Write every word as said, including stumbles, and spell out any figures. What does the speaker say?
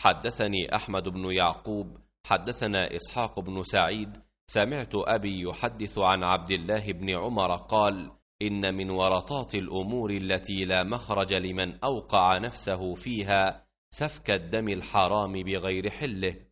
حدثني أحمد بن يعقوب حدثنا إسحاق بن سعيد سمعت أبي يحدث عن عبد الله بن عمر قال: إن من ورطات الأمور التي لا مخرج لمن أوقع نفسه فيها سفك الدم الحرام بغير حله.